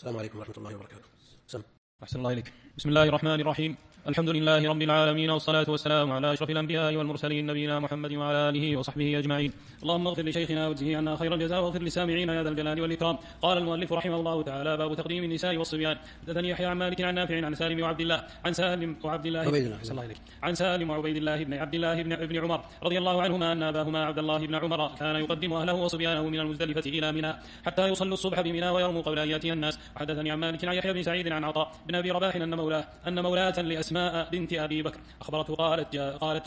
السلام عليكم ورحمة الله وبركاته. أحسن الله إليك. بسم الله الرحمن الرحيم. الحمد لله رب العالمين، والصلاة والسلام على أشرف الأنبياء والمرسلين نبينا محمد وعلى آله وصحبه أجمعين. اللهم اغفر لشيخنا واجزه عنا خير الجزاء، واغفر للسامعين يا ذا الجلال والإكرام. قال المؤلف رحمه الله تعالى: باب تقديم النساء والصبيان. حدثني يحيى عن مالك عن نافع عن سالم وعبد الله عن سالم وعبد الله عن سالم وعبيد الله بن عبد الله بن عمر رضي الله عنهما أن أباهما عبد الله بن عمر كان يقدم أهله وصبيانه من المزدلفة إلى منى حتى يصلوا الصبح بمنى ويرموا قبل أن يأتي الناس. حدثني عن مالك عن يحيى بن سعيد عن عطاء بن أبي رباح أن مولاة لأسماء بنت أبي بكر أخبرته قالت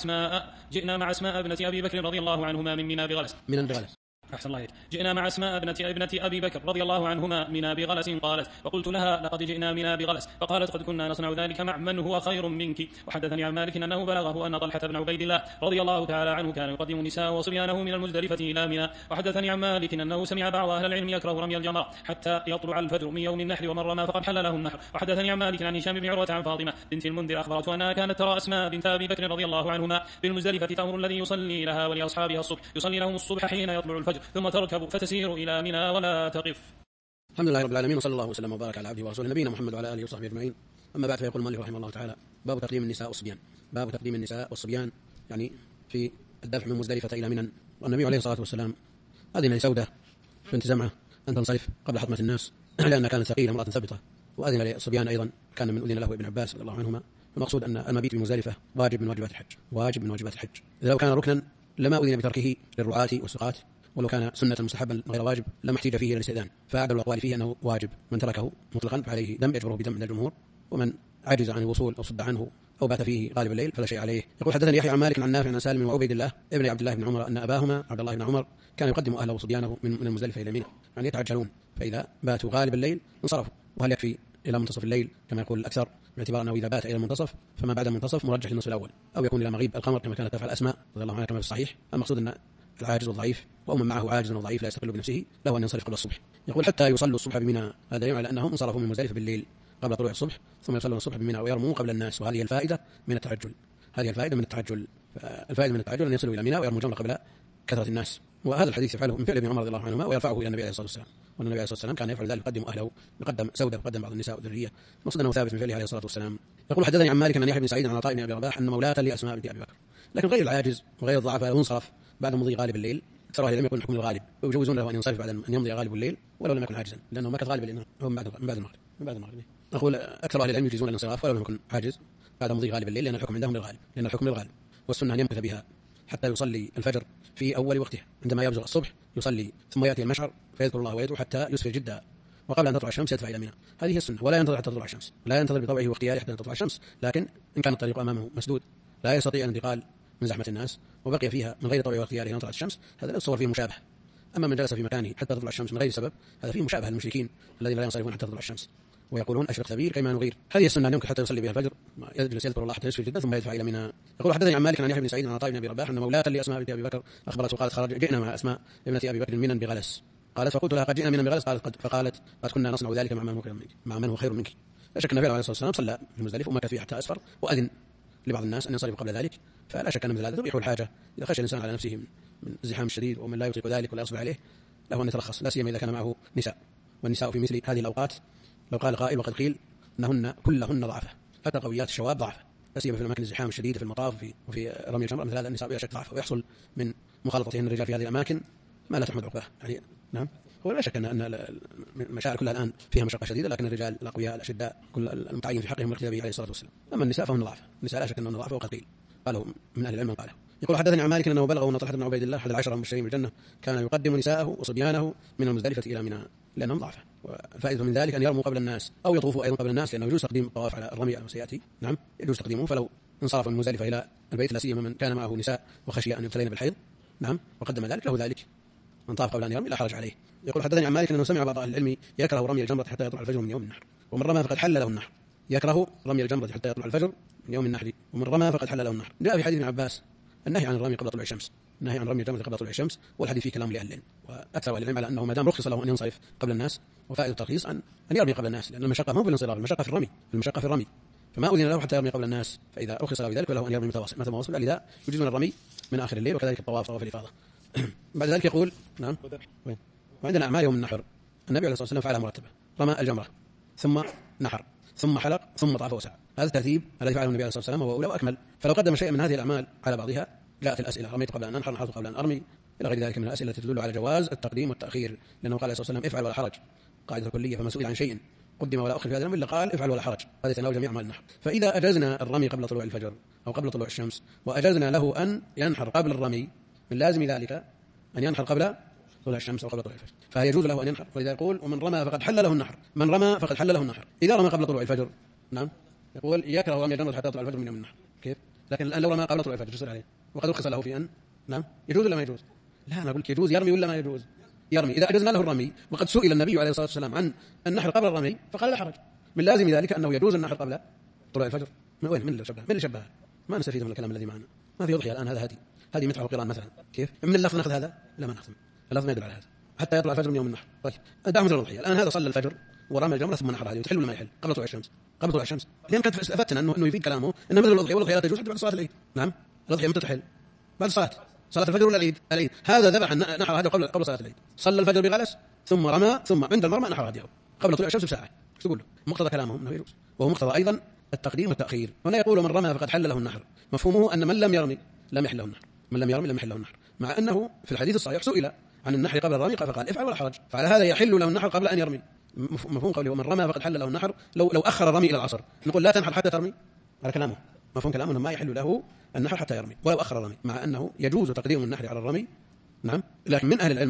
جئنا مع أسماء ابنة أبي بكر رضي الله عنهما من منى بغلس. أحسن الله. جئنا مع أسماء ابنة أبي بكر رضي الله عنهما منى بغلس. قالت: فقلت لها: لقد جئنا منى بغلس. فقالت: قد كنا نصنع ذلك مع من هو خير منك. وحدثني عن مالك أنه بلغه أن طلحة بن عبيد الله رضي الله تعالى عنه كان يقدم النساء وصبيانه من المزدلفة إلى منى. وحدثني عن مالك أنه سمع بعض أهل العلم يكره رمي الجمر حتى يطلع الفجر من يوم النحر، ومن رمى فقد حل له النحر. وحدثني عن مالك عن هشام بن عروة عن فاطمة بنت المنذر أخبرته أنها كانت ترى أسماء بنت أبي بكر رضي الله عنهما بالمزدلفة تأمر الذي يصلي لها ولأصحابها الصبح يصلي لهم الصبح حين يطلع الفجر ثم تركب فتسير إلى منى ولا تقف. الحمد لله رب العالمين، وصلى الله وسلم وبارك على عبده ورسوله نبينا محمد وعلى آله وصحبه أجمعين. أما بعد، فيقول المؤلف رحمه الله تعالى: باب تقديم النساء والصبيان. باب تقديم النساء والصبيان يعني في الدفع من مزدلفة إلى منى. والنبي عليه الصلاة والسلام أذن لسودة بنت زمعة أن تنصرف قبل حطمة الناس لأنها كانت ثقيلة امرأة ثبتة، وأذن للصبيان أيضا كان من أذن له ابن عباس رضي الله عنهما. المقصود أن المبيت بمزدلفة واجب من واجبات الحج، واجب من واجبات الحج. إذا لو كان ركنا لما أذن بتركه للرعاة والسقاة، ولو كان سنة مستحبا غير واجب لما احتاج فيه إلى الاستئذان. فأعدل الأقوال فيه أنه واجب، من تركه مطلقا فعليه دم يجبره بدم من الجمهور، ومن عجز عن الوصول أو صد عنه أو بات فيه غالب الليل فلا شيء عليه. يقول: حدثني يحيى عن مالك عن نافع عن سالم وعبيد الله ابن عبد الله بن عمر أن أباهما عبد الله بن عمر كان يقدم أهله وصبيانه من المزدلفة إلى منى، يعني يتعجلون، فإذا باتوا غالب الليل انصرفوا. وهل يكفي إلى منتصف الليل كما يقول الأكثر، باعتبار أنه إذا بات إلى المنتصف فما بعد المنتصف مرجح للنصف الأول، أو يكون إلى مغيب القمر كما كانت تفعل أسماء رضي الله عنها كما في الصحيح. المقصود أن العاجز والضعيف أو من معه عاجز وضعيف لا يستقل بنفسه له أن ينصرف قبل الصبح. يقول: حتى يصلوا الصبح بمنى. هذا يدل على أنهم انصرفوا من مزدلفة بالليل قبل طلوع الصبح، ثم يصلون الصبح بمنى ويرموا قبل الناس. وهذه الفائدة من التعجل. الفائدة من التعجل أن يصلوا إلى منى ويرموا الجمر قبل كثرة الناس. وهذا الحديث يفعله من فعل ابن عمر رضي الله عنهما ويرفعه إلى النبي عليه الصلاة والسلام. والنبي عليه الصلاة والسلام كان يفعل ذلك، يقدم أهله، يقدم سودة ويقدم بعض النساء والذرية. المقصود أنه ثابت من فعله عليه الصلاة والسلام. يقول: حدثني عن مالك عن يحيى بن سعيد عن عطاء بن أبي رباح أن مولاة لأسماء بنت أبي بكر. لكن غير العاجز وغير الضعفاء لو انصرف بعد مضي غالب الليل، أكثر أهل العلم يكون حكم الغالب، ويجوزون له أن ينصرف بعد أن يمضي غالب الليل ولو لم يكن عاجزا، لأنه ما كان غالب لأنه هو من بعد المغرب. أقول: أكثر أهل العلم يجوزون الانصراف ولو لم يكن عاجز بعد مضي غالب الليل، لأن الحكم عندهم للغالب، والسنة أن يمكث بها حتى يصلي الفجر في أول وقته. عندما يبزغ الصبح يصلي ثم يأتي المشعر فيذكر الله ويدعو حتى يسفر جدا، وقبل أن تطلع الشمس يدفع إلى منى. هذه هي السنة، ولا ينتظر حتى تطلع الشمس، لا ينتظر بطوعه واختياره حتى تطلع الشمس. لكن إن كان الطريق أمامه مسدود لا يستطيع الانتقال من زحمة الناس وبقي فيها من غير طوعه واختياره إلى طلعت الشمس، هذا لا يتصور فيه مشابه. أما من جلس في مكانه حتى تطلع الشمس من غير سبب، هذا فيه مشابهة للمشركين الذين لا ينصرفون حتى تطلع الشمس ويقولون: أشرق سبيل كيما نغير. هذه السنة أن يمكن حتى يصلي بها الفجر، يجلس يذكر الله حتى يسفر جدا ثم يدفع إلى منى. يقول: حدثني عن مالك عن يحيى بن سعيد عن عطاء بن أبي رباح أن مولاة لأسماء بنت أبي بكر أخبرته قالت: جئنا مع أسماء ابنة أبي بكر منى بغلس. قالت: فقلت لها: قد جئنا منى بغلس. فقالت: قد كنا نصنع ذلك مع من هو خير منك. لا شك أن النبي عليه الصلاة والسلام صلى في المزدلفة ومكث فيه حتى أسفر، وأذن لبعض الناس أن ينصرفوا قبل ذلك. فلا شك أن مثل هذا تبيح الحاجة إذا خشى الإنسان على نفسه من الزحام الشديد ومن لا يطيق ذلك ولا يصبر عليه، له أن يترخص، لا سيما إذا كان معه نساء. والنساء في مثل هذه الأوقات لو قال قائل وقد قيل أنهن كلهن ضعفة، حتى قويات الشواب ضعفة، لا سيما في الأماكن الزحام الشديدة في المطاف وفي رمي الجمر. مثل هذا النساء بلا شك ضعفة، ويحصل من مخالطتهن الرجال في هذه الأماكن ما لا تحمد عقباه. يعني نعم، هو لا شك أن المشاعر كلها الآن فيها مشقة شديدة، لكن الرجال الأقوياء الأشداء كل المتعين في حقهم الاقتداء به عليه الصلاة والسلام. أما النساء فهن ضعفة، النساء لا شك أنهن ضعفة وقد قيل، قالوا من أهل العلم قاله. يقول: حدثني عن مالك أنه بلغه أن طلحة بن عبيد الله أحد العشرة المبشرين بالجنة كان يقدم نساءه وصبيانه من المزدلفة إلى منى لأنهم ضعفة. والفائدة من ذلك أن يرموا قبل الناس أو يطوفوا أيضا قبل الناس، لأنه يجوز تقديم الطواف على الرمي على سيأتي. نعم، يجوز تقديمه. فلو انصرف من المزدلفة إلى البيت، لا سيما من كان معه نساء وخشي أن يبتلين بالحيض، نعم، وقدم ذلك له ذلك، من طاف قبل أن يرمي لا حرج عليه. يقول: حدثني عن مالك أنه سمع بعض أهل العلم يكره رمي الجمرة حتى يطلع الفجر من يوم النحر، ومن رمى فقد حل له النحر. يكره رمي الجمرة حتى يطلع الفجر من يوم النحر، ومن رمى فقد حل له النحر. جاء في حديث ابن عباس النهي عن الرمي قبل طلوع الشمس، النهي عن رمي الجمرة قبل طلوع الشمس، والحديث فيه كلام لأهل العلم. وأكثر أهل العلم على أنه ما دام رخص له أن ينصرف قبل الناس، وفائدة الترخيص أن يرمي قبل الناس، لأن المشقة مو في الانصراف، المشقة في الرمي، فما أذن له حتى يرمي قبل الناس. فإذا رخص له ذلك فله أن يرمي متواصل، لذا يجوزون الرمي من آخر الليل، وكذلك طواف الإفاضة. بعد ذلك يقول: نعم، وعندنا أعمال يوم النحر النبي عليه الصلاة والسلام فعلها مرتبة، رمى الجمرة ثم نحر ثم حلق ثم طاف وسعى. هذا الترتيب الذي فعله النبي عليه الصلاة والسلام وهو أولى وأكمل. فلو قدم شيئا من هذه الأعمال على بعضها جاءت الأسئلة: رميت قبل أن أنحر، نحرت قبل أن أرمي، إلى غير ذلك من الأسئلة التي تدل على جواز التقديم والتأخير، لأنه قال عليه الصلاة والسلام: افعل ولا حرج، قاعدة كلية. فمن سئل عن شيء قدم ولا أخر في هذا الأمر إلا قال افعل ولا حرج. هذا يتناول جميع أعمال النحر. فإذا أجزنا الرمي قبل طلوع الفجر أو قبل طلوع الشمس وأجزنا له أن ينحر قبل الرمي، من لازم ذلك أن ينحر قبل طلوع الشمس أو قبل طلوع الفجر، فيجوز له أن ينحر. ولذا يقول: ومن رمى فقد حل له النحر. من رمى فقد حل له النحر. إذا رمى قبل طلوع الفجر، نعم، يقول يكره رمي الجمرة حتى يطلع الفجر من يوم النحر. كيف؟ لكن الآن لو رمى قبل طلوع الفجر يصير عليه وقد رخص له في أن، نعم، يجوز ولا ما يجوز؟ لا، أنا قلت يجوز يرمي ولا ما يجوز؟ يرمي. إذا أجزنا له الرمي وقد سئل النبي عليه الصلاة والسلام عن النحر قبل الرمي فقال لا حرج. من لازم ذلك أنه يجوز النحر قبل طلوع الفجر. من وين؟ من اللي شبه؟ ما نستفيد من الكلام الذي معنا. ما في أضحية الآن. هذا هذه متعة القران مثلا. كيف؟ من اللفظ نأخذ هذا؟ لا، ما نأخذ. اللفظ ما يدل على هذا حتى يطلع الفجر من يوم النحر. طيب، دعم مثل الأضحية. الآن هذا صلى الفجر ورمى الجمرة ثم نحر، هذه تحل ولا ما يحل؟ قبل طلوع الشمس. قبل طلوع الشمس، لأن كانت أثبتنا أنه يفيد كلامه أن مثل الأضحية والأضحية لا تجوز حتى بعد صلاة العيد. نعم، الأضحية متى تحل؟ بعد صلاة الفجر ولا العيد؟ العيد. هذا ذبح نحر هذا قبل صلاة العيد، صلى الفجر بغلس ثم رمى، ثم عند المرمى نحر هذه قبل طلوع الشمس بساعة. ايش تقول له؟ مقتضى كلامهم انه يجوز، وهو مقتضى ايضا التقديم والتأخير. هنا يقول: من رمى فقد حل له النحر. مفهومه ان من لم يرمي لم يحل له النحر، من لم يرمي لم يحل له النحر، مع انه في الحديث الصحيح سئل عن النحر قبل الرمي فقال افعل ولا حرج، فعلى هذا يحل له النحر قبل ان يرمي. مفهوم قوله ومن رمى فقد حل له النحر. لو اخر الرمي الى العصر نقول لا تنحر حتى ترمي؟ على كلامه. مفهوم كلامه انه ما يحل له النحر حتى يرمي ولو اخر الرمي، مع انه يجوز تقديم النحر على الرمي. نعم، لكن من اهل العلم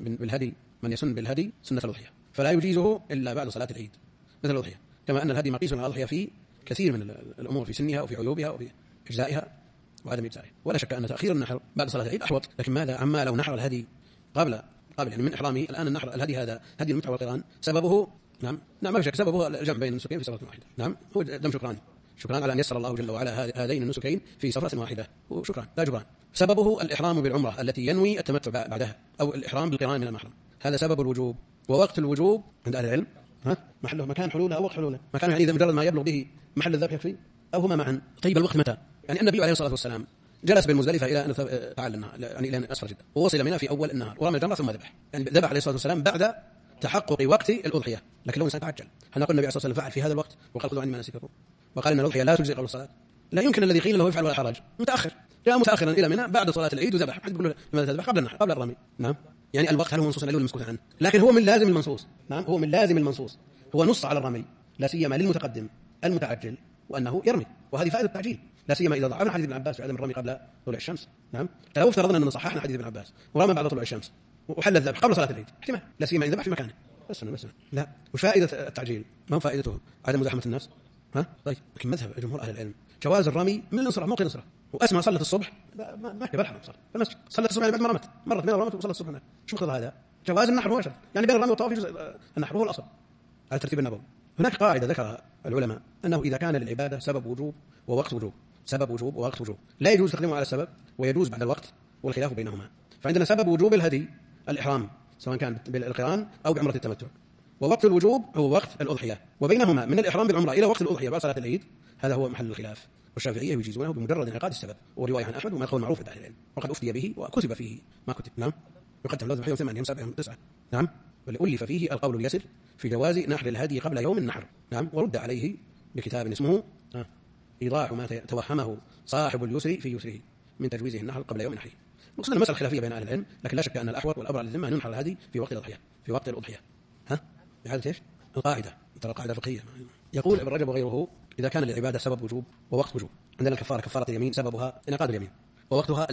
من يسن بالهدي سنة الأضحية، فلا يجيزه الا بعد صلاة العيد مثل الأضحية، كما ان الهدي مقيس على الأضحية في كثير من الامور، في سنها وفي عيوبها وفي اجزائها وعدم اجزائها. ولا شك ان تاخير النحر بعد صلاة العيد احوط. لكن ماذا عما لو نحر الهدي قبل يعني من احرامه؟ الان النحر الهدي هذا هدي المتعة والقران سببه، نعم ما في شك، سببه الجمع بين النسكين في سفرة واحدة. نعم، هو دم شكران على أن يسر الله جل وعلا هذين النسكين في سفرة واحدة، وشكران لا جبران. سببه الإحرام بالعمرة التي ينوي التمتع بعدها، أو الإحرام بالقران من المحرم، هذا سبب الوجوب. ووقت الوجوب عند أهل العلم محله مكان حلوله أو وقت حلوله، مكان يعني إذا مجرد ما يبلغ به محل الذبح يكفي، أو هما معا. طيب الوقت متى؟ يعني النبي عليه الصلاة والسلام جلس بالمزدلفة إلى أن تعال النهار، يعني إلى أن أسفر جدا، ووصل منها في أول النهار ورمى الجمرة ثم ذبح، يعني ذبح عليه الصلاة والسلام بعد تحقق وقت الأضحية. لكن لو إنسان تعجل، هل نقول النبي عليه الصلاة والسلام فعل في هذا الوقت وقال خذوا عني مناسككم وقال إن الأضحية لا تجزي قبل الصلاة؟ لا يمكن. الذي قيل له يفعل ولا حرج متأخر، جاء متأخرا إلى منى بعد صلاة العيد وذبح. حد يقول له لماذا تذبح قبل النحر قبل الرمي؟ نعم، يعني الوقت هل هو منصوص عليه ولا مسكوت عنه؟ لكن هو من لازم المنصوص. نعم، هو من لازم المنصوص، هو نص على الرمي لا سيما للمتقدم المتعجل وأنه يرمي، وهذه فائدة التعجيل، لا سيما إذا ضعفنا حديث ابن عباس في عدم الرمي قبل طلوع الشمس. نعم، لو افترضنا أننا صححنا حديث ابن عباس ورمى بعد طلوع الشمس وحل الذبح قبل صلاة العيد، احتمال، لا سيما إذا ذبح في مكانه. بس لا، وش فائدة التعجيل؟ ما هو فائدته؟ عدم مزاحمة الناس. طيب، لكن مذهب جمهور أهل العلم جواز الرمي من الانصراف، موقع الانصراف. وأسمع صلت الصبح ما كبر حمد صلت الصبح يعني بعد ما مرت من ورمت وصلت الصبح هناك. شو مقتضى هذا؟ جواز النحر مباشرة، يعني بين الرمي والطواف يجوز النحر، هو الأصل على ترتيب النبوي. هناك قاعدة ذكرها العلماء أنه إذا كان للعبادة سبب وجوب ووقت وجوب، سبب وجوب ووقت وجوب، لا يجوز تقديمه على السبب ويجوز بعد الوقت، والخلاف بينهما. فعندنا سبب وجوب الهدي الإحرام سواء كان بالقران أو بعمرة التمتع، ووقت الوجوب هو وقت الأضحية، وبينهما من الإحرام بالعمرة إلى وقت الأضحية بعد صلاة العيد، هذا هو محل الخلاف. والشافعية يجيزونه بمجرد انعقاد السبب، ورواية عن أحمد وما يقول معروف عند أهل العلم، وقد أفتي به وكتب فيه ما كتب. نعم، يقدم لازم حيوم 8 7 9. نعم، بل ألف فيه القول اليسر في جواز نحر الهدي قبل يوم النحر. نعم، ورد عليه بكتاب اسمه إيضاح ما توهمه صاحب اليسر في يسره من تجويزه النحر قبل يوم نحره. مقصود المسألة خلافية بين أهل العلم، لكن لا شك أن الأحوط والأبرع للذمة أن ينحر الهدي في وقت الأضحية، في وقت الأضحية. بهذا ايش؟ القاعدة، ترى قاعدة فقهية. يقول ابن رجب وغيره: إذا كان للعبادة سبب وجوب ووقت وجوب، عندنا الكفارة كفارة اليمين سببها انعقاد اليمين ووقتها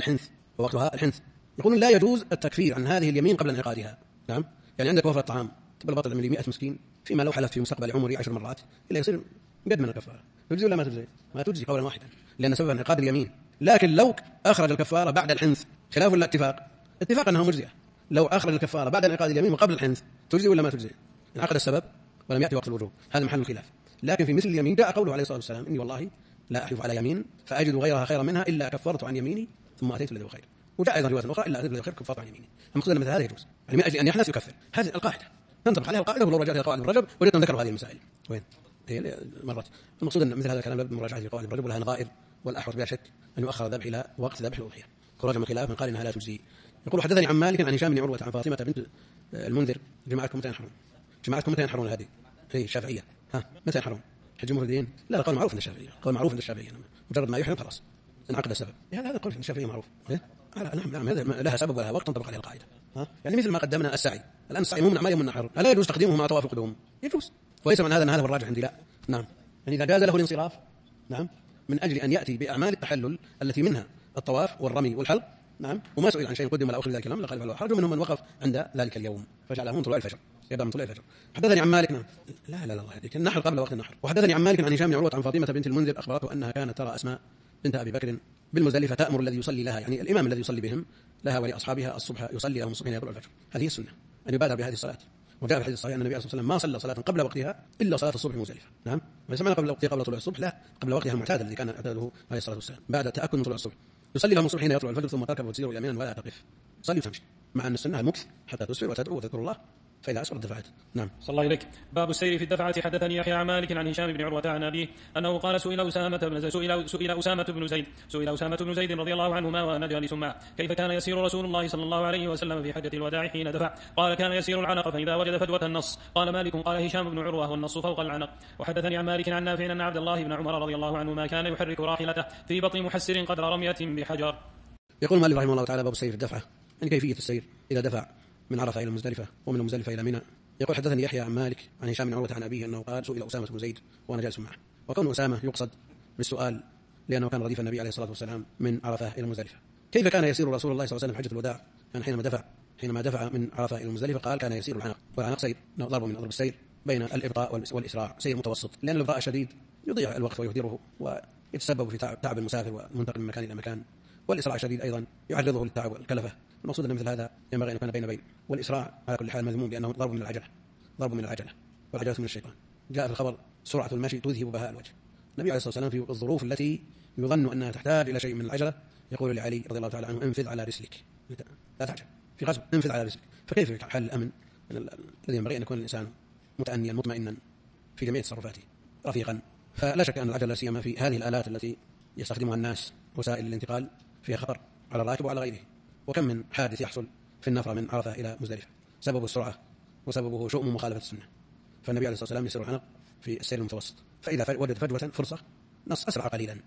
الحنث. يقولون لا يجوز التكفير عن هذه اليمين قبل انعقادها. نعم، يعني عندك وفرة طعام تبى البطل من 100 مسكين، فيما لو حلف في مستقبل عمري 10 مرات إلا يصير قد من الكفارة. تجزي ولا ما تجزي؟ ما تجزي قولا واحدا، لأن سبب انعقاد اليمين. لكن لو أخرج الكفارة بعد الحنث، خلاف ولا اتفاق أنها مجزية، لو أخرج الكفارة بعد انعقاد اليمين وقبل الحنث تجزي ولا ما تجزي؟ انعقد السبب ولم يأتي وقت الوجوب، هذا محل الخلاف. لكن في مثل اليمين جاء قوله عليه الصلاة والسلام: إني والله لا أحلف على يمين فأجد غيرها خيرا منها إلا كفرت عن يميني ثم أتيت الذي هو خير. وجاء أيضا رواية أخرى: إلا أتيت الذي هو خير كفرت عن يميني. المقصود أن مثل هذا يجوز، يعني من أجل أن يحنث يكفر. هذه القاعدة تنطبق عليها القاعدة. ولو رجعت إلى قواعد ابن رجب وجدتم ذكروا هذه المسائل وين هي مرات. المقصود أن مثل هذا الكلام لابد من مراجعة قواعد ابن رجب، ولها نظائر، والأحوط بلا شك أن يؤخر الذبح إلى وقت ذبح الأضحية. خرج من خلاف من قال إنها لا تجزي. يقول: حدثني عن مالك عن هشام بن عروة عن فاطمة بنت المنذر: جماعتكم متى ينحرون الهدي؟ هي الشافعية. متى ينحرون؟ حج المفردين؟ لا، القول معروف عند الشافعية، قول معروف عند الشافعية، مجرد ما يحرم خلاص انعقد السبب. هذا قول عند الشافعية معروف. نعم لها سبب ولها وقت تنطبق عليها القاعدة. يعني مثل ما قدمنا السعي، الآن السعي مو من أعمال يوم النحر، ألا يجوز تقديمه مع طواف القدوم؟ يجوز، وليس من هذا أن هذا هو الراجح عندي، لا. نعم، يعني إذا جاز له الانصراف، نعم، من أجل أن يأتي بأعمال التحلل التي منها الطواف والرمي والحلق، نعم، وما سئل عن شيء قدم ولا أخر ذلك الأمر لقال فله حرج، منهم من وقف عند ذلك اليوم فجعله من طلوع الفجر، يبدأ من طلوع الفجر. حدثني عن مالك، نعم، لا الله يهديك، النحر قبل وقت النحر. وحدثني عن مالك عن هشام بن عروة عن فاطمة بنت المنذر أخبرته أنها كانت ترى أسماء بنت أبي بكر بالمزدلفة تأمر الذي يصلي لها، يعني الإمام الذي يصلي بهم، لها ولأصحابها الصبح، يصلي لهم الصبح حين يطلع الفجر. هذه السنة أن يبادر بهذه الصلاة. وجاء في الحديث الصحيح أن النبي صلى الله عليه وسلم ما صلى صلاة قبل وقتها إلا صلاة الصبح مزدلفة. نعم، وليس معنى قبل وقتها قبل طلوع الصبح، لا، قبل وقتها المعتاد الذي كان اعتاده عليه الصلاة والسلام بعد تأكد من طلوع الصبح. يصلي لهم الصبح حين يطلع الفجر ثم تركب وتسير يمينا ولا تقف، صلي وتمشي، مع أن السنة المكث حتى تسفر وتدعو وتذكر الله، فإذا أسفرت دفعت. نعم. صلى الله إليك. باب السير في الدفعة. حدثني يحيى عن مالك عن هشام بن عروة عن أبيه أنه قال سئل أسامة بن زيد رضي الله عنهما وأنا جالس معه كيف كان يسير رسول الله صلى الله عليه وسلم في حجة الوداع حين دفع؟ قال كان يسير العنق فإذا وجد فجوة النص. قال مالك قال هشام بن عروة والنص فوق العنق. وحدثني عن مالك عن نافع أن عبد الله بن عمر رضي الله عنهما كان يحرك راحلته في بطن محسر قدر رمية بحجر. يقول مالك رحمه الله تعالى باب السير في الدفعة، يعني كيفية السير إذا دفع من عرفة إلى مزدلفة ومن مزدلفة إلى منى. يقول حدثني يحيى عن مالك عن هشام بن عروة عن أبيه أنه قال سئل أسامة بن زيد وأنا جالس معه. وكون أسامة يقصد بالسؤال لأنه كان رديف النبي عليه الصلاة والسلام من عرفة إلى مزدلفة. كيف كان يسير رسول الله صلى الله عليه وسلم حجة الوداع؟ يعني حينما دفع من عرفة إلى مزدلفة قال كان يسير العنق، والعنق سير ضرب من أضرب السير بين الإبطاء والإسراع، سير متوسط، لأن الإبطاء الشديد يضيع الوقت ويهدره ويتسبب في تعب المسافر والمنتقل من مكان إلى مكان، والإسراع الشديد أيضا يعرضه للتعب والكلفة. المقصود أن مثل هذا ينبغي أن يكون بين، والإسراع على كل حال مذموم لأنه ضرب من العجلة والعجلة من الشيطان. جاء في الخبر سرعة المشي تذهب بهاء الوجه. النبي عليه الصلاة والسلام في الظروف التي يظن أنها تحتاج إلى شيء من العجلة يقول لعلي رضي الله تعالى عنه انفذ على رسلك، لا تعجل في غزو، انفذ على رسلك. فكيف حل الأمن الذي ينبغي أن يكون الإنسان متأنيا مطمئنا في جميع تصرفاته رفيقا؟ فلا شك أن العجلة سيما في هذه الآلات التي يستخدمها الناس وسائل الانتقال فيها خطر على الراكب وعلى غيره. وكم من حادث يحصل في النفر من عرفة إلى مزدلفة سبب السرعة وسببه شؤم مخالفة السنة. فالنبي عليه الصلاة والسلام يسير العنق في السير المتوسط، فإذا وجد فجوة فرصة نص أسرع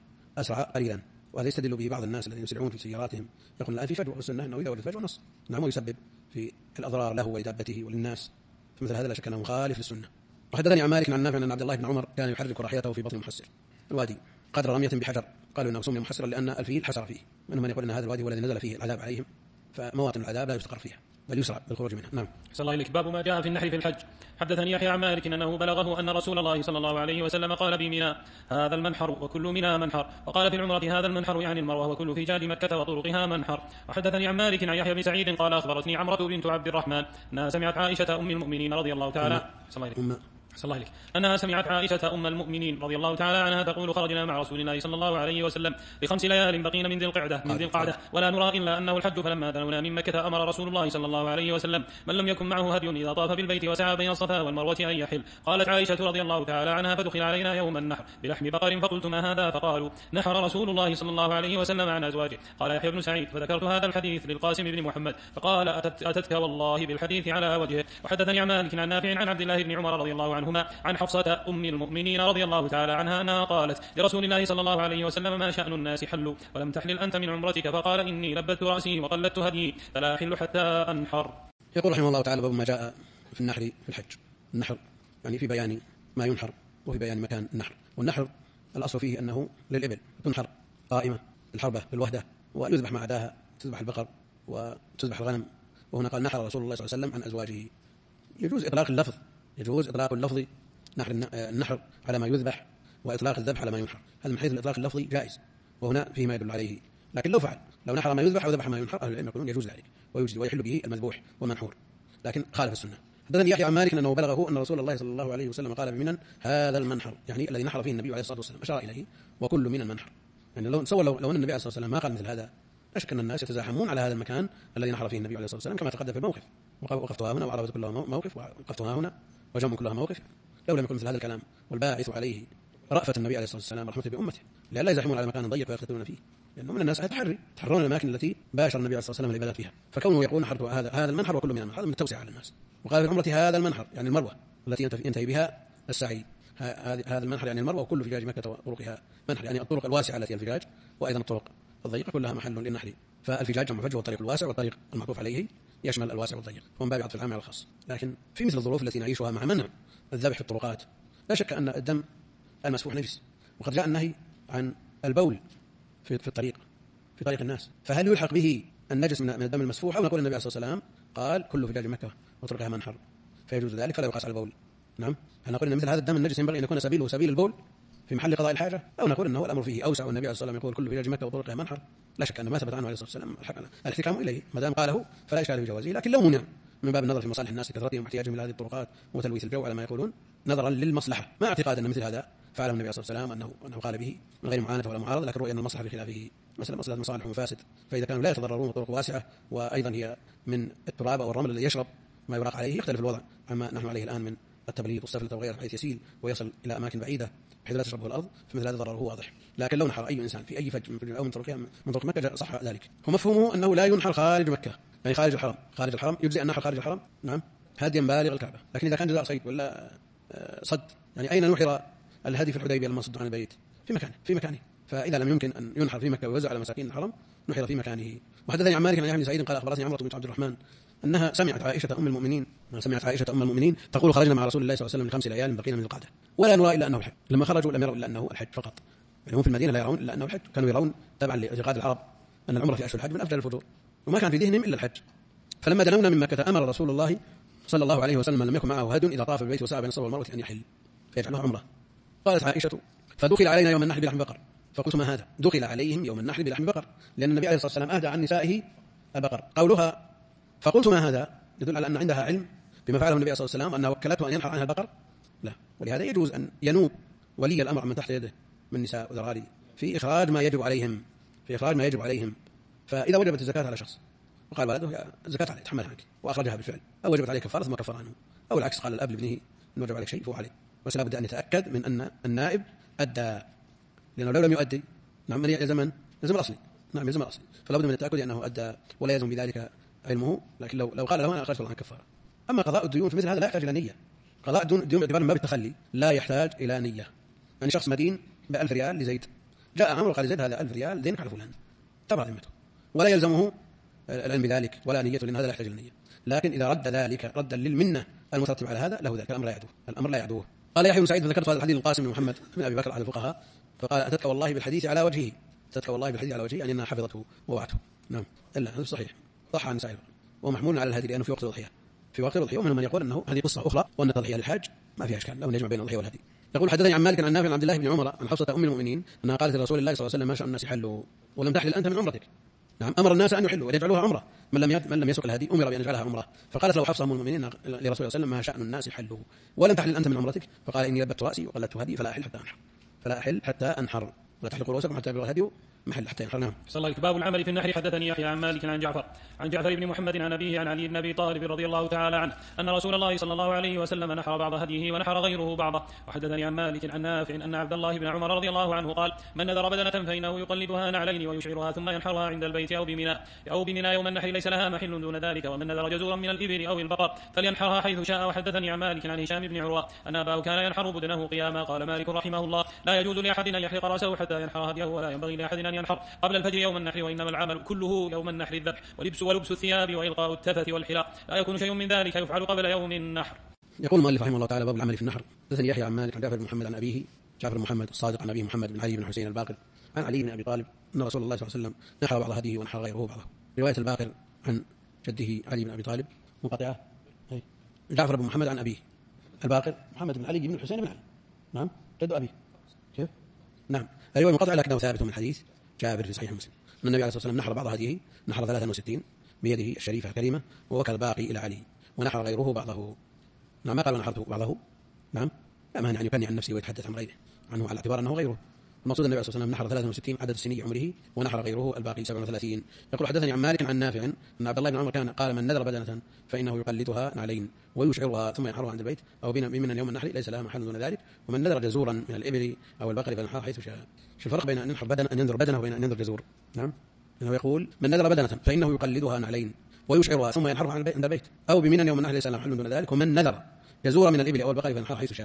قليلا. وهذا يستدل به بعض الناس الذين يسرعون في سياراتهم، يقول الآن في فجوة، والسنة أنه إذا وجد فجوة نص، نعم، ويسبب في الأضرار له ولدابته وللناس، فمثل هذا لا شك أنه مخالف للسنة. وحدثني عن مالك عن نافع أن عبد الله بن عمر كان يحرك راحلته في بطن محسر الوادي قدر رمية بحجر، قالوا إنه سمي محسرا لأن الفيل حسر فيه، منهم من يقول أن هذا الوادي هو الذي نزل فيه العذاب عليهم، فمواطن العذاب لا يستقر فيها بل يسرع بالخروج منها. نعم. صلى الله عليك. باب ما جاء في النحر في الحج. حدثني يحيى عن مالك أنه بلغه أن رسول الله صلى الله عليه وسلم قال بمنى هذا المنحر وكل منى منحر، وقال في العمرة هذا المنحر يعني المروة وكل فجاج مكة وطرقها منحر. وحدثني عن مالك عن يحيى بن سعيد قال أخبرتني عمرة بنت عبد الرحمن أنها سمعت عائشة أم المؤمنين رضي الله تعالى أنها سمعت عائشة أم المؤمنين رضي الله تعالى عنها تقول خرجنا مع رسول الله صلى الله عليه وسلم ب5 ليال بقين من ذي القعدة ولا نرى إلا أنه الحج، فلما دنونا من مكة أمر رسول الله صلى الله عليه وسلم من لم يكن معه هدي إذا طاف بالبيت وسعى بين الصفا والمروة أن يحل. قالت عائشة رضي الله تعالى عنها فدخل علينا يوم النحر بلحم بقر فقلت ما هذا؟ فقالوا نحر رسول الله صلى الله عليه وسلم عن أزواجه. قال يحيى بن سعيد فذكرت هذا الحديث للقاسم بن محمد فقال أتتك والله بالحديث على وجهه. وحدثني عن مالك عن نافع عن عبد الله بن عمر رضي الله عنهما عن حفصة أم المؤمنين رضي الله تعالى عنها أنها قالت لرسول الله صلى الله عليه وسلم ما شأن الناس حلوا ولم تحلل أنت من عمرتك؟ فقال إني لبت رأسي وقلدت هدي فلا أحل حتى أنحر. يقول رحمه الله تعالى باب ما جاء في النحر في الحج. النحر يعني في بيان ما ينحر وفي بيان مكان النحر. والنحر الأصل فيه أنه للإبل تنحر قائمة الحربة بالوحدة ويذبح مع عداها، تذبح البقر وتذبح الغنم. وهنا قال نحر رسول الله صلى الله عليه وسلم عن أزواجه. يجوز إطلاق اللفظ النحر على ما يذبح وإطلاق الذبح على ما ينحر، هذا من حيث الإطلاق اللفظي جائز وهنا فيه ما يدل عليه. لكن لو نحر ما يذبح وذبح ما ينحر أهل العلم يقولون يجوز ذلك ويجزي ويحل به المذبوح والمنحور، لكن خالف السنة. حدثني يحيى عن مالك أنه بلغه أن رسول الله صلى الله عليه وسلم قال بمنى هذا المنحر، يعني الذي نحر فيه النبي عليه الصلاة والسلام، أشار إليه وكل من المنحر. يعني لو أن النبي عليه الصلاة والسلام ما قال مثل هذا لا شك أن الناس يتزاحمون على هذا المكان الذي نحر فيه النبي عليه الصلاة والسلام كما تقدم في الموقف. وقفتها هنا وعرفت كلها موقف وقفتها هنا وجمع كلها موقف. لو لم يكن مثل هذا الكلام والباعث عليه رأفة النبي عليه الصلاة والسلام رحمته بأمته لئلا يزاحمون على مكان ضيق ويقتتلون فيه، لأنه من الناس يتحرون الأماكن التي باشر النبي عليه الصلاة والسلام العبادات فيها. فكونه يقول نحرت هذا المنحر وكل من المنحر هذا من التوسعة على الناس. وقال في العمرة هذا المنحر يعني المروة التي ينتهي بها السعي. هذا المنحر يعني المروة وكل فجاج مكة وطرقها منحر، يعني الطرق الواسعة التي الفجاج، وأيضا الطرق الضيقة كلها محل للنحر. فالفجاج جمع فج والطريق الواسع، والطريق المعطوف عليه يشمل الواسع والضيق، ومن باب عطف العام على الخاص. لكن في مثل الظروف التي نعيشها مع منع الذبح في الطرقات، لا شك أن الدم المسفوح نجس، وقد جاء النهي عن البول في الطريق، في طريق الناس، فهل يلحق به النجس من الدم المسفوح، أو نقول النبي عليه الصلاة والسلام قال كل فجاج مكة وطرقها منحر فيجوز ذلك فلا يقاس على البول؟ نعم، هل نقول أن مثل هذا الدم النجس ينبغي أن يكون سبيله سبيل البول في محل قضاء الحاجة، أو نقول أنه الأمر فيه أوسع والنبي عليه الصلاة والسلام يقول كل فجاج مكة وطرقها منحر؟ لا شك أن ما ثبت عنه عليه الصلاة والسلام الاحتكام إليه، ما دام قاله فلا إشكال في جوازه. لكن لو منع من باب النظر في مصالح الناس كثرتهم واحتياجهم إلى هذه الطرقات وتلويث الجو على ما يقولون نظرا للمصلحة، ما اعتقاد أن مثل هذا فعله النبي عليه الصلاة والسلام أنه قال به من غير معاندة ولا معارضة، لكن رؤية أن المصلحة بخلافه، مسألة مصالح ومفاسد. فإذا كانوا لا يتضررون وطرق واسعة، وأيضا هي من التراب أو الرمل الذي يشرب ما يراق عليه، يختلف الوضع عما نحن عليه الآن من التبليط والسفلة وغيره، حيث يسيل ويصل إلى أماكن بعيدة بحيث لا تشربه الأرض، فمثل هذا ضرره واضح. لكن لو نحر أي إنسان في أي فج أو من طرق مكة صح ذلك. ومفهومه أنه لا ينحر خارج مكة، يعني خارج الحرم يجزي أن نحر خارج الحرم، نعم، هديا بالغ الكعبة. لكن إذا كان جزاء صيد ولا صد، يعني أين نحر الهدي في الحديبية لما صد عن البيت؟ في مكانه. فإذا لم يمكن أن ينحر في مكة ويوزع على مساكين الحرم نحر في مكانه. وحدثني عن مالك عن يحيى بن سعيد قال أخبرتني عمرة بنت عبد الرحمن أنها سمعت عائشة أم المؤمنين تقول خرجنا مع رسول الله صلى الله عليه وسلم ل5 ليال بقينا من القعدة ولا نرى إلا أنه الحج. لما خرجوا لم يروا إلا أنه الحج فقط، يعني هم في المدينة لا يرون إلا أنه الحج، كانوا يرون تبعا لاعتقاد العرب أن العمرة في أشهر الحج من أفضل الفجور، وما كان في ذهنهم إلا الحج. فلما دنونا من مكة أمر رسول الله صلى الله عليه وسلم من لم يكن معه هد إذا طاف بالبيت وسعى بين الصفا والمروة أن يحل فيجعلها عمرة. قالت عائشة فدخل علينا يوم النحر بلحم بقر، فقلت ما هذا؟ دخل عليهم يوم النحر بلحم بقر، لأن النبي عليه الصلاة والسلام أهدى عن نسائه البقر. قولها فقلت ما هذا يدل على أن عندها علم بما فعله النبي صلى الله عليه وسلم، أنها وكلته أن ينحر عنها البقر؟ لا. ولهذا يجوز أن ينوب ولي الأمر من تحت يده من نساء وذراري في إخراج ما يجب عليهم، فإذا وجبت الزكاة على شخص وقال ولده الزكاة عليه تحملها عنك وأخرجها بالفعل، أو وجبت عليه كفارة ثم كفر عنه، أو العكس قال الأب لابنه إن وجب عليك شيء فهو عليه، بس لا بد أن يتأكد من أن النائب أدى، لأنه لو لم يؤدي نعم يلزم الأصلي، نعم يلزم الأصلي، فلا بد من التأكد أنه أدى ولا يلزم بذلك علمه. لكن لو قال له أنا أخرجت عن كفارة. أما قضاء الديون في مثل هذا لا يحتاج إلى نية، قضاء الديون باعتبار من باب التخلي لا يحتاج إلى نية. يعني شخص مدين ب1000 ريال لزيد، جاء عمرو وقال لزيد هذا 1000 ريال دينك على فلان، تبرأ ذمته ولا يلزمه العلم بذلك ولا نية، لأن هذا لا يحتاج إلى نية. لكن إذا رد ذلك ردا للمنة المترتب على هذا له ذلك الأمر لا يعدوه. قال يحيى بن سعيد ذكرت هذا الحديث القاسم بن محمد بن أبي بكر أحد الفقهاء، فقال أتتك والله بالحديث على وجهه، يعني أنها حفظته ووعته. نعم، إلا هذا صحيح، صح عن سعيد ومحمول على الهدي لأنه في وقت الأضحية، ومنهم من يقول أنه هذه قصة أخرى وأن التضحية للحاج ما فيها إشكال لو نجمع بين الأضحية والهدي. يقول حدثني عن مالك عن نافع عن عبد الله بن عمر عن حفصة أم المؤمنين أنها قالت لرسول الله صلى الله عليه وسلم ما شاء الناس حلوا ولم تحلل أنت من عمرتك. نعم، أمر الناس أن يحلوا ويجعلوها عمرة، من لم يسق الهدي أمر بأن يجعلها عمرة. فقالت له حفصة أم المؤمنين لرسول الله صلى الله عليه وسلم ما شأن الناس حلوا ولم تحلل أنت من عمرتك؟ فقال إني لبت رأسي وقلدت هدي فلا أحل حتى أنحر ولا تحلقوا رؤوسكم حتى يبلغ الهدي محل حتى ينحر. نعم. صلى الله. باب العمل في النحر. حدثني يحيى عن مالك عن جعفر بن محمد عن أبيه عن علي بن أبي طالب رضي الله تعالى عنه أن رسول الله صلى الله عليه وسلم نحر بعض هديه ونحر غيره بعضه. وحدثني عن مالك عن نافع أن عبد الله بن عمر رضي الله عنه قال من نذر بدنة فإنه يقلدها نعلين ويشعرها ثم ينحرها عند البيت أو بمنى يوم النحر ليس لها محل دون ذلك، ومن نذر جزورا من الإبل أو البقر فلينحرها حيث شاء. وحدثني عن مالك عن هشام بن عروة أن أباه كان ينحر بدنه قياما. قال مالك رحمه الله لا يجوز لأحد أن يحلق رأسه حتى ينحر هديه، ولا ينبغي لأحد أن ينحر قبل الفجر يوم النحر، وإنما العمل كله يوم النحر الذبح ولبس الثياب وإلقاء التفت والحلاق، لا يكون شيء من ذلك يفعل قبل يوم النحر. يقول المؤلف رحمه الله تعالى باب العمل في النحر. حدثني يحيى عن مالك عن جعفر بن محمد عن أبيه جعفر بن محمد الصادق عن أبيه محمد بن علي بن حسين الباقر عن علي بن أبي طالب أن رسول الله صلى الله عليه وسلم نحر بعض هديه ونحر غيره بعضه. رواية الباقر عن جده علي بن أبي طالب منقطعة، جعفر بن محمد عن أبيه الباقر محمد بن علي بن حسين بن علي، نعم جد أبيه كيف؟ نعم الرواية منقطعة لكنه ثابت من حديث جابر في صحيح مسلم أن النبي عليه الصلاة والسلام نحر بعض هديه، نحر 63 بيده الشريفة الكريمة ووكل الباقي إلى علي، ونحر غيره بعضه. نعم ما قال ونحرته بعضه، نعم لا مانع أن يكني عن نفسه ويتحدث عن غيره عنه على اعتبار أنه غيره. المقصود النبي عليه الصلاة والسلام نحر 63 عدد سني عمره ونحر غيره الباقي 37. يقول حدثني عن مالك عن نافع أن عبد الله بن عمر كان قال من نذر بدنة فإنه يقلدها نعلين ويشعرها ثم ينحرها عند البيت أو بمن يوم النحر ليس لها محل دون ذلك، ومن نذر جزورا من الإبل أو البقر فينحرها حيث شاء. شو الفرق بين أن ينحر بدنة أن ينذر بدنة وبين أن ينذر جزور؟ نعم إنه يقول من نذر بدنة فإنه يقلدها نعلين ويشعرها ثم ينحرها عند البيت أو بمن يوم النحر ليس لها محل دون ذلك، ومن نذر جزورا من الإبل أو البقر فينحرها حيث شاء.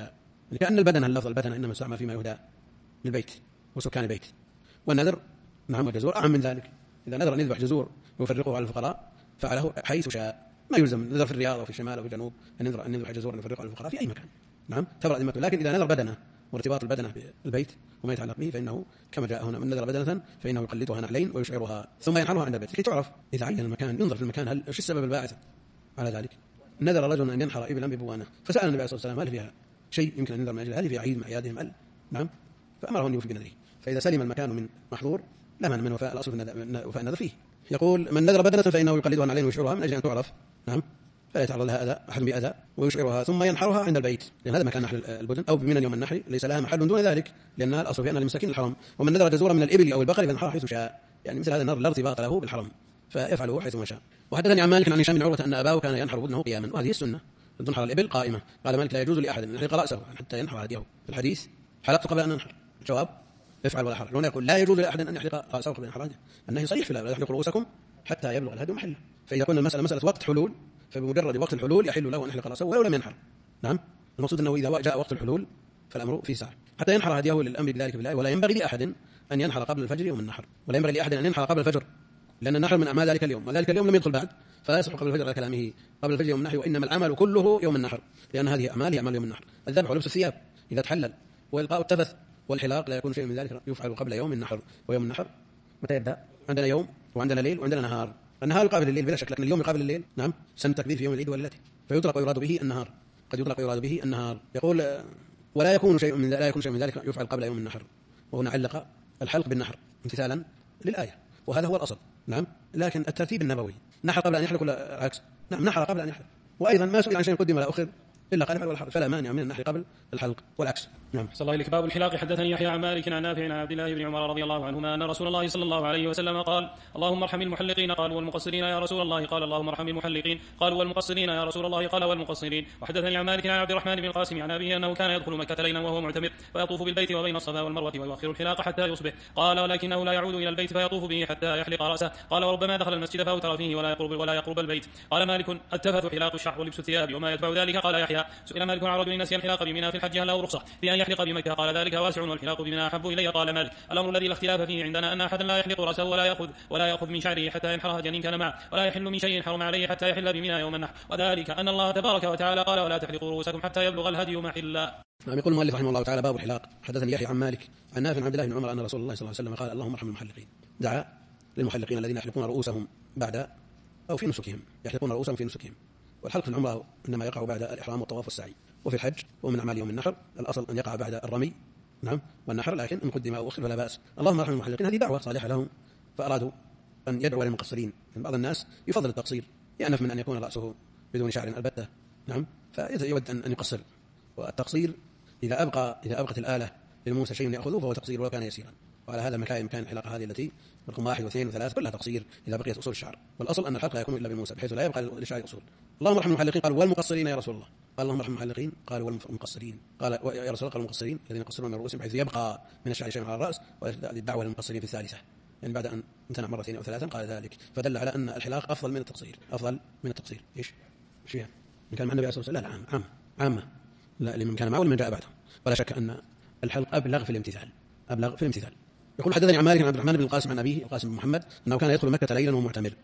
يعني كأن اللفظ البدنة إنما يستعمل فيما يهدى للبيت وسكان البيت. والنذر نعم والجزور أعم من ذلك. إذا نذر أن يذبح جزور ويفرقه على الفقراء فعله حيث شاء، ما يلزم نذر في الرياض وفي الشمال وفي الجنوب أن يذبح جزور ويفرقه على الفقراء في أي مكان، نعم تبرأ ذمته. لكن إذا نذر بدنة وارتباط البدنة بالبيت وما يتعلق به فإنه كما جاء هنا من نذر بدنة فإنه يقلدها نعلين ويشعرها ثم ينحرها عند البيت كي تعرف. إذا عين المكان ينظر في المكان هل ايش السبب الباعث على ذلك. نذر رجل أن ينحر إبلا ببوانة فسأل النبي عليه الصلاة والسلام هل فيها شيء يمكن أن ينذر من أجله، هل فيها عيد من أعيادهم هل؟ نعم، فأمره أن يوفي بنذره. فإذا سلم المكان من محظور لا مانع من وفاء الأصل في وفاء النذر فيه. يقول من نذر بدنة فإنه يقلدها نعلين ويشعرها من أجل أن تعرف، نعم، فلا يتعرض لها أذى أحد بأذى ويشعرها ثم ينحرها عند البيت، لأن هذا مكان نحر البدن أو بمنى يوم النحر ليس لها محل دون ذلك، لأنها الأصل في أنها لمساكين الحرم. ومن نذر جزورا من الإبل أو البقر فينحرها حيث شاء، يعني مثل هذا النذر لا ارتباط له بالحرم فيفعله حيث ما شاء. وحدثني عن مالك عن هشام بن عروة أن أباه كان ينحر بدنه قياما، وهذه السنة أن تنحر الإبل قائمة. قال مالك لا يجوز لأحد أن يحلق رأسه حتى ينحر هديه. في الحديث حلقت قبل أن أنحر، الجواب افعل ولا حرج. هنا يقول لا يجوز لأحد أن يحلق رأسه قبل أن ينحر هديه، النهي صريح في لا تحلقوا رؤوسكم حتى يبلغ الهدي محله. فإذا كنا المسألة مسألة وقت حلول فبمجرد وقت الحلول يحل له أن يحلق رأسه ولو لم ينحر. نعم، المقصود أنه إذا جاء وقت الحلول فالأمر فيه سعة حتى ينحر هديه للأمر بذلك بالله. ولا ينبغي لأحد أن ينحر قبل الفجر يوم النحر، ولا ينبغي لأحد أن ينحر قبل الفجر، لأن النحر من أعمال ذلك اليوم، وذلك اليوم لم يدخل بعد فلا يصح قبل الفجر على كلامه قبل الفجر يوم النحر، وإنما العمل كله يوم النحر، لأن هذه أعمال هي أعمال يوم النحر. الذبح ولبس الثياب إذا تحلل وإلقاء التبث والحلاق لا يكون شيء من ذلك يفعل قبل يوم النحر. ويوم النحر متى يبدأ؟ عندنا يوم وعندنا ليل وعندنا نهار. النهار يقابل الليل بلا شك، لكن اليوم يقابل الليل، نعم، سن التكبير في يوم العيد والليلة، فيطلق ويراد به النهار، قد يطلق ويراد به النهار. يقول ولا يكون شيء من ذلك يفعل قبل يوم النحر، وهنا علق الحلق بالنحر امتثالا للآية، وهذا هو الأصل، نعم. لكن الترتيب النبوي نحر قبل أن يحلق ولا العكس؟ نعم، نحر قبل أن يحلق. وأيضا ما سئل عن شيء قدم ولا أخر إلا قال افعل ولا حرج، فلا مانع من النحر قبل الحلق والعكس. نعم. صلى الله عليه. باب الحلاق. حدثني يحيى عن مالك عن نافع عن عبد الله بن عمر رضي الله عنهما أن رسول الله صلى الله عليه وسلم قال اللهم ارحم المحلقين قالوا والمقصرين يا رسول الله قال اللهم ارحم المحلقين قالوا والمقصرين يا رسول الله قال والمقصرين. وحدثني عن مالك عن عبد الرحمن بن القاسم عن أبيه أنه كان يدخل مكة ليلا وهو معتمر فيطوف بالبيت وبين الصفا والمروة ويؤخر الحلاق حتى يصبح. قال ولكنه لا يعود إلى البيت فيطوف به حتى يحلق رأسه. قال وربما دخل المسجد فأوتر فيه ولا يقرب البيت. قال مالك التفت حلاق الشعر ولبس الثياب وما يتبع ذلك. قال يحيى سئل مالك عن رجل نسي الحلاق بمنى في الحج هل له رخصة في أن يحلق بمكة؟ قال ذلك واسع والحلاق بمنى أحب إلي. قال مالك الأمر الذي لا اختلاف فيه عندنا أن أحدا لا يحلق رأسه ولا يأخذ من شعره حتى ينحر هديا إن كان معه، ولا يحل من شيء حرم عليه حتى يحل بمنى يوم النحر، وذلك أن الله تبارك وتعالى قال ولا تحلقوا رؤوسكم حتى يبلغ الهدي محلا. نعم. يقول المؤلف رحمه الله تعالى باب الحلاق. حدثني يحيى عن مالك عن نافع عن عبد الله بن عمر أن رسول الله صلى الله عليه وسلم قال اللهم ارحم المحلقين. دعا للمحلقين الذين يحلقون رؤوسهم بعد أو في نسكهم، يحلقون رؤوسهم في نسكهم. والحلق في العمرة إنما يقع بعد الإحرام والطواف والسعي، وفي الحج ومن أعمال يوم النحر الأصل أن يقع بعد الرمي، نعم، والنحر، لكن إن قدم أو أخر فلا بأس. اللهم ارحم المحلقين هذه دعوة صالحة لهم، فأرادوا أن يدعوا للمقصرين. بعض الناس يفضل التقصير يأنف من أن يكون رأسه بدون شعر البتة، نعم، فيود أن يقصر. والتقصير إذا أبقت الآلة للموسى شيء يأخذه فهو تقصير ولو كان يسيرا. وعلى هذا مكان الحلاقة هذه التي رقم 1 و2 و3 كلها تقصير إذا بقيت أصول الشعر، والأصل أن الحلق لا يكون إلا بالموسى بحيث لا يبقى للشعر أصول. اللهم ارحم المحلقين قال والمقصرين يا رسول الله. قال اللهم ارحم المحلقين قال والمقصرين. قال يا رسول الله قال المقصرين الذين يقصرون من رؤوسهم بحيث يبقى من الشعر شيء على الرأس. والدعوة للمقصرين في الثالثة، يعني بعد أن امتنع مرتين أو ثلاثا قال ذلك، فدل على أن الحلاق أفضل من التقصير. إيش فيها؟ من كان مع النبي صلى الله عليه وسلم لا عامة لا لمن كان معه ولمن جاء بعده. ولا شك أن الحلق أبلغ في الامتثال. يقول حدثني عن مالك عن عبد الرحمن بن القاسم عن أبيه القاسم بن محمد أنه كان يدخل مكة ليلا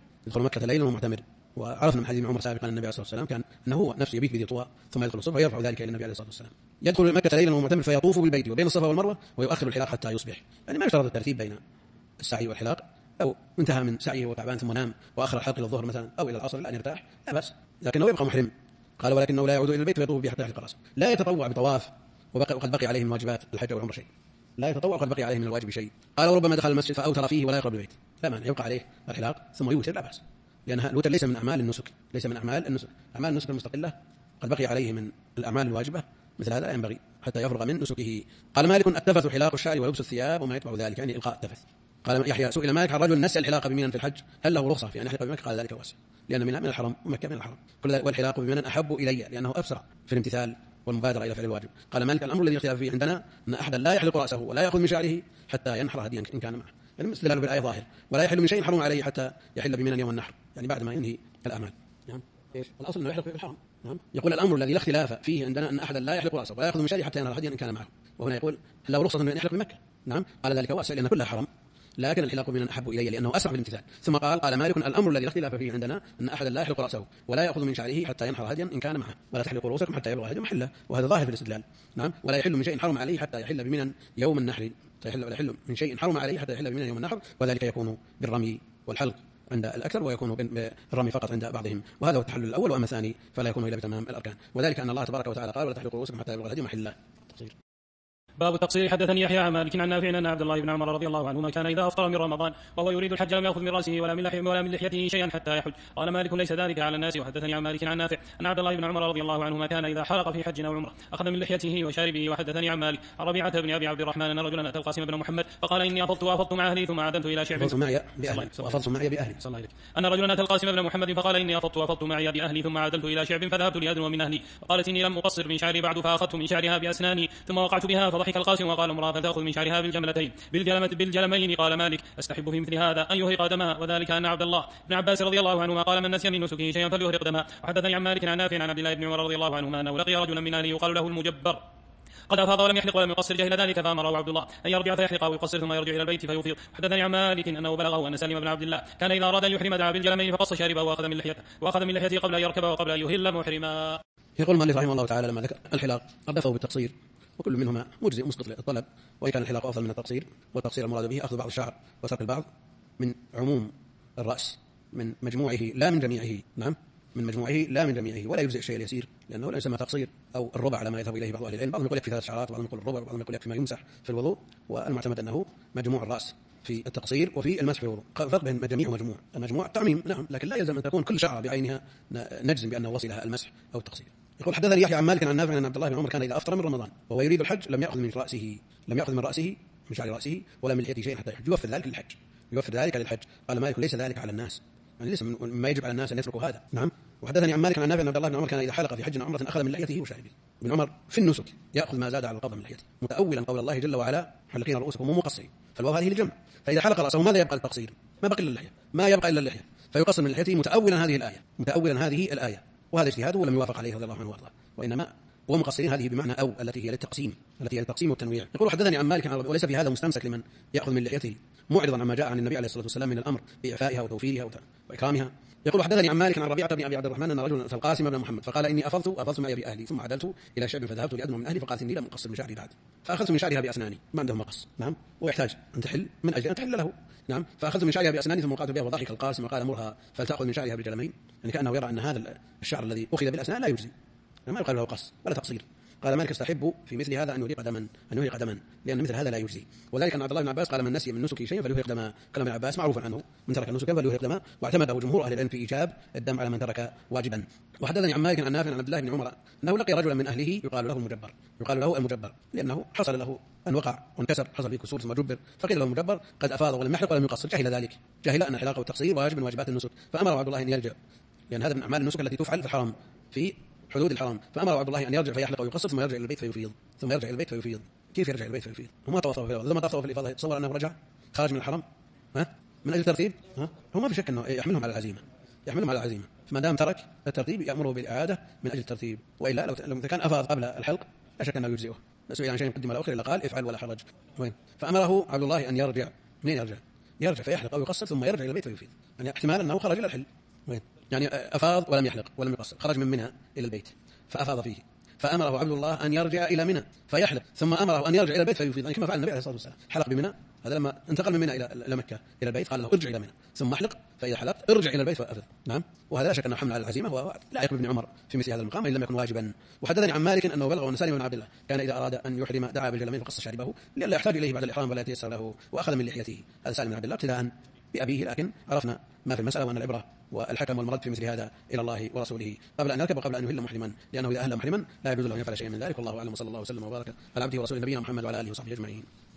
ومعتمر. وعرفنا من حديث ابن عمر سابقا النبي عليه الصلاة والسلام كان أنه هو نفسه يبيت بذي طوى ثم يدخل الصبح ويرفع ذلك إلى النبي عليه الصلاة والسلام. يدخل مكة ليلا ومعتمر فيطوف بالبيت وبين الصفا والمروة ويؤخر الحلاق حتى يصبح، يعني ما يشترط الترتيب بين السعي والحلاق، أو انتهى من سعيه وتعبان ثم نام وآخر الحلق إلى الظهر مثلا أو إلى العصر لأن يرتاح لا بأس، لكنه يبقى محرم. قال ولكنه لا يعود إلى البيت فيطوف به حتى يحلق رأسه. لا يتطوع بطواف وقد بقي عليه من واجبات الحج والعمرة شيء، لا يتطوع وقد بقي عليه من الواجب شيء. قال وربما دخل المسجد فأوتر فيه ولا يقرب البيت، لا مانع يبقى عليه الحلاق ثم يوتر لا بأس، لأن الوتر ليس من أعمال النسك، أعمال النسك المستقلة قد بقي عليه من الأعمال الواجبة، مثل هذا لا ينبغي حتى يفرغ من نسكه. قال مالك التفت حلاق الشعر ولبس الثياب وما يتبع ذلك، يعني إلقاء التفت. قال يحيى سئل مالك عن رجل نسي الحلاق بمنى في الحج هل له رخصة في أن يحلق بمكة؟ قال ذلك واسع، لأن منى من الحرم ومكة من الحرم، والحلاق بمنى أحب إلي لأنه أبسع في الامتثال والمبادرة إلى فعل الواجب. قال مالك الأمر الذي اختلف فيه عندنا أن أحدا لا يحلق رأسه ولا يأخذ من شعره حتى ينحر هديا إن كان معه، يعني مثل بالآية ظاهر، ولا يحل من شيء حرم عليه حتى يحل بمنى يوم النحر، يعني بعد ما ينهي الأعمال. نعم. إيش الأصل إنه يحلق في الحرم، نعم. يقول الأمر الذي لا اختلاف فيه عندنا أن أحدا لا يحلق رأسه ولا يأخذ من شعره حتى ينهر هديا إن كان معه. وهنا يقول له رخصة أن يحلق بمكة. نعم. قال ذلك واسع لأن كلها حرام، لكن الحلاق بمنى أحب إلي لأنه أسرع في الامتثال. ثم قال مالك الأمر الذي لا اختلاف فيه عندنا أن أحدا لا يحلق رأسه ولا يأخذ من شعره حتى ينحر هديا إن كان معه، ولا تحلقوا رؤوسكم حتى يبلغ هدي محله، وهذا ظاهر في الاستدلال. نعم. ولا يحل من شيء حرم عليه حتى يحل بمنى يوم النحر، ولا يحل من شيء حرم عليه حتى يحل بمنى يوم النحر، وذلك يكون بالرمي والحلق عند الأكثر، ويكون بالرمي فقط عند بعضهم، وهذا هو التحلل الأول. وأما الثاني فلا يكون إلا بتمام الأركان، وذلك أن الله تبارك وتعالى قال ولا تحلقوا رؤوسكم حتى يبلغ الهدي محله. باب التقصير. حدثني يحيى عن مالك عن نافع أن عبد الله بن عمر رضي الله عنهما كان إذا أفطر من رمضان وهو يريد الحج لم يأخذ من رأسه ولا من لحيته شيئا حتى يحج. قال مالك ليس ذلك على الناس. وحدثني عن مالك عن نافع أن عبد الله بن عمر رضي الله عنهما كان إذا حلق في حج أو عمرة أخذ من لحيته وشاربه. وحدثني عن مالك عن ربيعة بن أبي عبد الرحمن أن رجلا أتى القاسم بن محمد فقال إني أفضت مع أهلي ثم عدلت إلى شعب معي بأهلي. أن رجلا أتى القاسم بن محمد فقال إني أفضت معي بأهلي ثم عدلت إلى شعب فذهبت لأدنو من أهلي فقالت إني لم أقصر من شعري بعد فأخذت من شعرها بأسناني ثم وقعت بها. فضحك القاسم وقال امرأة فتأخذ من شعرها بالجلمين. قال مالك أستحب في مثل هذا أن يهرق دماء، وذلك أن عبد الله بن عباس رضي الله عنهما قال من نسي من نسكه شيئا فليهرق دماء. وحدثني عن مالك عن نافع عن عبد الله بن عمر رضي الله عنهما أنه لقي رجلا من أهله يقال له المجبر قد أفاض ولم يحلق ولم يقصر جهل ذلك فأمره عبد الله أن يرجع فيحلق ويقصر ثم يرجع إلى البيت فيفيض. حدثني عن مالك أنه بلغه أن سالم بن عبد الله كان إذا أراد أن يحرم دعا بالجلمين فقص شاربه وأخذ من لحيته قبل أن يركب وقبل أن يهل محرما. يقول المؤلف رحمه الله تعالى لما ذكر الحلاق أردفه بالتقصير، وكل منهما مجزئ مسقط للطلب، وإن كان الحلاق أفضل من التقصير، والتقصير المراد به أخذ بعض الشعر وترك البعض من عموم الرأس من مجموعه لا من جميعه. نعم. من مجموعه لا من جميعه، ولا يجزئ الشيء اليسير لأنه لا يسمى تقصير أو الربع على ما يذهب إليه بعض أهل العلم. بعضهم يقول يكفي 3 شعرات، وبعضهم يقول الربع، وبعضهم يقول يكفي ما يمسح في الوضوء، والمعتمد أنه مجموع الرأس في التقصير وفي المسح في الوضوء. فرق بين جميع ومجموع. المجموع تعميم نعم، لكن لا يلزم أن تكون كل شعرة بعينها نجزم بأنه وصلها المسح أو التقصير. يقول حدثني يحيى عن مالك عن نافع أن عبد الله بن عمر كان إذا أفطر من رمضان وهو يريد الحج لم يأخذ من رأسه من شعر رأسه ولا من لحيته شيئا حتى يحج، يوفر ذلك للحج. قال مالك ليس ذلك على الناس، يعني ليس مما يجب على الناس أن يتركوا هذا. نعم. وحدثني عن مالك عن نافع أن عبد الله بن عمر كان إذا حلق في حج أو عمرة أخذ من لحيته وشاربه. ابن عمر في النسك يأخذ ما زاد على القبض من لحيته متأولا قول الله جل وعلا حلقين رؤوسكم ومقصرين، فالواو هذه للجمع، فإذا حلق رأسه ماذا يبقى التقصير؟ ما بقي إلا اللحية، ما يبقى إلا اللحية، فيقصر من لحيته متأولا هذه الآية، وهذا اجتهاده ولم يوافق عليه رضي الله عنه وارضاه، وإنما ومقصرين هذه بمعنى أو التي هي للتقسيم والتنويع. يقول حدثني عن مالك وليس في هذا مستمسك لمن يأخذ من لحيته معرضا عما جاء عن النبي عليه الصلاة والسلام من الأمر بإعفائها وتوفيرها وإكرامها. يقول حدثني عن مالك عن ربيعة بن أبي عبد الرحمن أن رجلا أتى القاسم بن محمد فقال إني أفضت معي بأهلي ثم عدلت إلى شعب فذهبت لأدنو من أهلي فقالت إني لم أقصر من شعري بعد فأخذت من شعرها بأسناني، ما عندهم مقص. نعم. ويحتاج أن تحل من أجل أن تحل له. نعم. فأخذت من شعرها بأسناني ثم وقعت بها وضحك القاسم وقال مرها فلتأخذ من شعرها بالجلمين، يعني كأنه يرى أن هذا الشعر الذي أخذ بالأسنان لا يجزي، ما يقال له قص ولا تقصير. قال مالك استحب في مثل هذا أن يهرق دما لأن مثل هذا لا يجزي، وذلك أن عبد الله بن عباس قال من نسي من نسكه شيئا فليهرق دما. كلام ابن عباس معروف عنه من ترك النسك فليهرق دما، واعتمده جمهور أهل العلم في إيجاب الدم على من ترك واجبا. وحدثني عن مالك عن نافع عن عبد الله بن عمر أنه لقي رجلا من أهله يقال له المجبر لأنه حصل له أن وقع وانكسر، حصل فيه كسور ثم جبر، فقيل له المجبر قد أفاض ولم يحلق ولم يقصر، جهل أن الحلاقة والتقصير واجب من واجبات النسك، فأمر عبد الله أن يرجع، لأن هذا من أعمال النسك التي تفعل في الحرم في حدود الحرام، فأمر عبد الله أن يرجع فيحلق ويقصر ثم يرجع إلى البيت فيفيض. كيف يرجع إلى البيت فيفيض؟ وما طوفه في الإفاضة، لما طوفه في الإفاضة تصور أنه رجع خارج من الحرم من أجل ترتيب، هو ما في شك أنه يحملهم على العزيمة، فما دام ترك الترتيب يأمره بالإعادة من أجل الترتيب، وإلا لو كان أفاض قبل الحلق لا شك أنه يجزئه، سئل عن شيء يقدم على أخر إلا قال افعل ولا حرج. فأمره عبد الله أن يرجع. منين يرجع فيحلق أو يقصر ثم يرجع إلى البيت فيفيض، يعني احتمال أنه خرج إلى الحل، يعني أفاض ولم يحلق ولم يقصر، خرج من منى إلى البيت فأفاض فيه، فأمره عبد الله أن يرجع إلى منى فيحلق ثم أمره أن يرجع إلى البيت فيفيض، يعني كما فعل النبي عليه الصلاة والسلام، حلق بمنى، هذا لما انتقل من منى إلى مكة إلى البيت قال له ارجع إلى منى ثم احلق، فإذا حلقت ارجع إلى البيت فأفض. نعم. وهذا لا شك أنه حمل على العزيمة، وهو لا يقبل ابن عمر في مثل هذا المقام إن لم يكن واجبا. وحدثني عن مالك أنه بلغه أن سالم بن عبد الله كان إذا أراد أن يحرم دعا بالجلمين فقص شاربه لئلا يحتاج إليه بعد الإحرام ولا يتيسر له، وأخذ من لحيته. هذا سالم بن عبد الله ابتداء بأبيه، لكن عرفنا ما في المسألة وأن العبرة والحكم والمرد في مثل هذا إلى الله ورسوله قبل أن يركب وقبل أن يهل محرما، لأنه إذا أهل محرما لا يجوز له أن يفعل شيئا من ذلك. والله أعلم، وصلى الله وسلم وبارك على عبده ورسوله نبينا محمد وعلى آله وصحبه أجمعين.